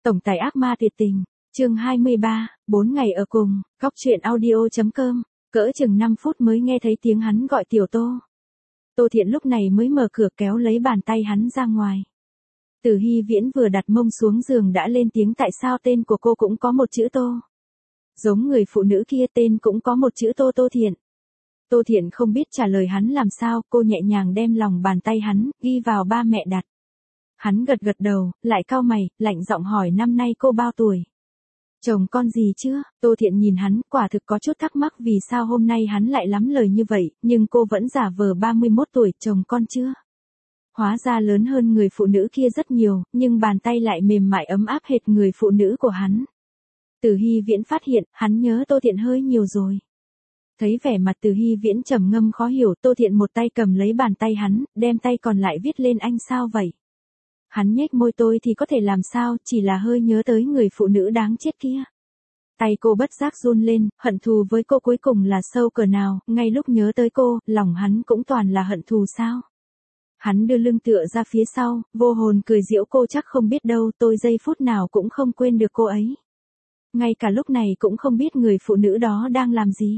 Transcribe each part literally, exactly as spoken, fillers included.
Tổng tài ác ma tuyệt tình, chương hai mươi ba, bốn ngày ở cùng, góc truyện audio.com, cỡ chừng năm phút mới nghe thấy tiếng hắn gọi Tiểu Tô. Tô Thiện lúc này mới mở cửa kéo lấy bàn tay hắn ra ngoài. Từ Hy Viễn vừa đặt mông xuống giường đã lên tiếng tại sao tên của cô cũng có một chữ Tô. Giống người phụ nữ kia tên cũng có một chữ Tô Tô Thiện. Tô Thiện không biết trả lời hắn làm sao, cô nhẹ nhàng đem lòng bàn tay hắn, ghi vào ba mẹ đặt. Hắn gật gật đầu, lại cau mày, lạnh giọng hỏi năm nay cô bao tuổi? Chồng con gì chưa? Tô Thiện nhìn hắn, quả thực có chút thắc mắc vì sao hôm nay hắn lại lắm lời như vậy, nhưng cô vẫn giả vờ ba mươi mốt tuổi, chồng con chưa? Hóa ra lớn hơn người phụ nữ kia rất nhiều, nhưng bàn tay lại mềm mại ấm áp hệt người phụ nữ của hắn. Từ Hy Viễn phát hiện, hắn nhớ Tô Thiện hơi nhiều rồi. Thấy vẻ mặt Từ Hy Viễn trầm ngâm khó hiểu, Tô Thiện một tay cầm lấy bàn tay hắn, đem tay còn lại viết lên anh sao vậy? Hắn nhếch môi tôi thì có thể làm sao, chỉ là hơi nhớ tới người phụ nữ đáng chết kia. Tay cô bất giác run lên, hận thù với cô cuối cùng là sâu cỡ nào, ngay lúc nhớ tới cô, lòng hắn cũng toàn là hận thù sao. Hắn đưa lưng tựa ra phía sau, vô hồn cười giễu cô chắc không biết đâu, tôi giây phút nào cũng không quên được cô ấy. Ngay cả lúc này cũng không biết người phụ nữ đó đang làm gì.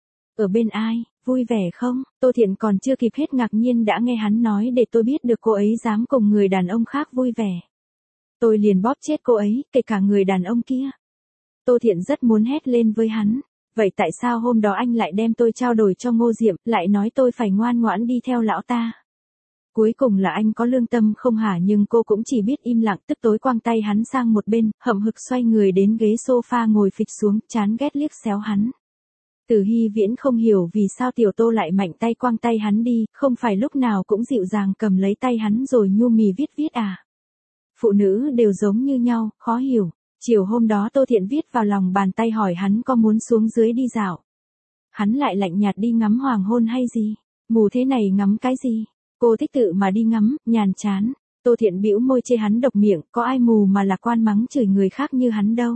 Ở bên ai, vui vẻ không? Tô Thiện còn chưa kịp hết ngạc nhiên đã nghe hắn nói để tôi biết được cô ấy dám cùng người đàn ông khác vui vẻ. Tôi liền bóp chết cô ấy, kể cả người đàn ông kia. Tô Thiện rất muốn hét lên với hắn. Vậy tại sao hôm đó anh lại đem tôi trao đổi cho Ngô Diệm, lại nói tôi phải ngoan ngoãn đi theo lão ta? Cuối cùng là anh có lương tâm không hả, nhưng cô cũng chỉ biết im lặng, tức tối quăng tay hắn sang một bên, hậm hực xoay người đến ghế sofa ngồi phịch xuống, chán ghét liếc xéo hắn. Từ Hy Viễn không hiểu vì sao Tiểu Tô lại mạnh tay quăng tay hắn đi, không phải lúc nào cũng dịu dàng cầm lấy tay hắn rồi nhu mì viết viết à. Phụ nữ đều giống như nhau, khó hiểu. Chiều hôm đó Tô Thiện viết vào lòng bàn tay hỏi hắn có muốn xuống dưới đi dạo. Hắn lại lạnh nhạt đi ngắm hoàng hôn hay gì? Mù thế này ngắm cái gì? Cô thích tự mà đi ngắm, nhàn chán. Tô Thiện bĩu môi chê hắn độc miệng, có ai mù mà lạc quan mắng chửi người khác như hắn đâu.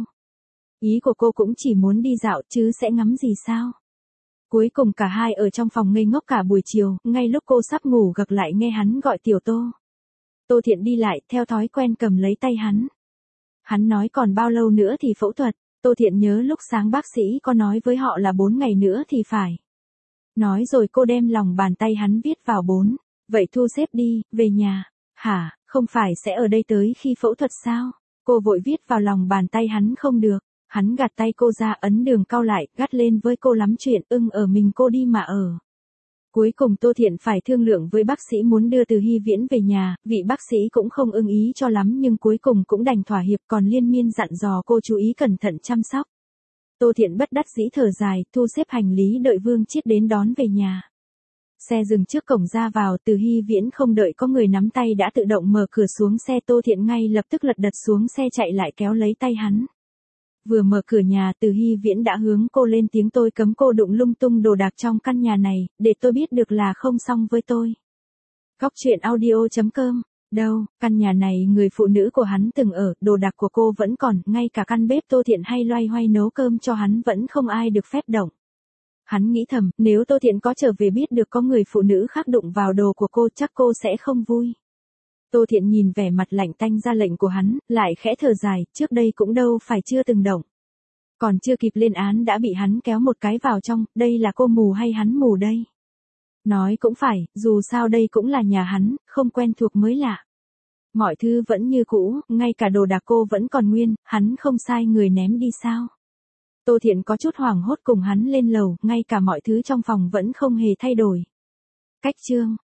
Ý của cô cũng chỉ muốn đi dạo chứ sẽ ngắm gì sao? Cuối cùng cả hai ở trong phòng ngây ngốc cả buổi chiều, ngay lúc cô sắp ngủ gật lại nghe hắn gọi Tiểu Tô. Tô Thiện đi lại, theo thói quen cầm lấy tay hắn. Hắn nói còn bao lâu nữa thì phẫu thuật, Tô Thiện nhớ lúc sáng bác sĩ có nói với họ là bốn ngày nữa thì phải. Nói rồi cô đem lòng bàn tay hắn viết vào bốn, vậy thu xếp đi, về nhà. Hả, không phải sẽ ở đây tới khi phẫu thuật sao? Cô vội viết vào lòng bàn tay hắn không được. Hắn gạt tay cô ra ấn đường cau lại, gắt lên với cô lắm chuyện, ưng ở mình cô đi mà ở. Cuối cùng Tô Thiện phải thương lượng với bác sĩ muốn đưa Từ Hy Viễn về nhà, vị bác sĩ cũng không ưng ý cho lắm nhưng cuối cùng cũng đành thỏa hiệp còn liên miên dặn dò cô chú ý cẩn thận chăm sóc. Tô Thiện bất đắc dĩ thở dài, thu xếp hành lý đợi Vương Chiết đến đón về nhà. Xe dừng trước cổng ra vào, Từ Hy Viễn không đợi có người nắm tay đã tự động mở cửa xuống xe, Tô Thiện ngay lập tức lật đật xuống xe chạy lại kéo lấy tay hắn. Vừa mở cửa nhà Từ Hy Viễn đã hướng cô lên tiếng tôi cấm cô đụng lung tung đồ đạc trong căn nhà này, để tôi biết được là không xong với tôi. Góc truyện audio.com, đâu, căn nhà này người phụ nữ của hắn từng ở, đồ đạc của cô vẫn còn, ngay cả căn bếp Tô Thiện hay loay hoay nấu cơm cho hắn vẫn không ai được phép động. Hắn nghĩ thầm, nếu Tô Thiện có trở về biết được có người phụ nữ khác đụng vào đồ của cô chắc cô sẽ không vui. Tô Thiện nhìn vẻ mặt lạnh tanh ra lệnh của hắn, lại khẽ thở dài, trước đây cũng đâu phải chưa từng động. Còn chưa kịp lên án đã bị hắn kéo một cái vào trong, đây là cô mù hay hắn mù đây? Nói cũng phải, dù sao đây cũng là nhà hắn, không quen thuộc mới lạ. Mọi thứ vẫn như cũ, ngay cả đồ đạc cô vẫn còn nguyên, hắn không sai người ném đi sao? Tô Thiện có chút hoảng hốt cùng hắn lên lầu, ngay cả mọi thứ trong phòng vẫn không hề thay đổi. Cách chương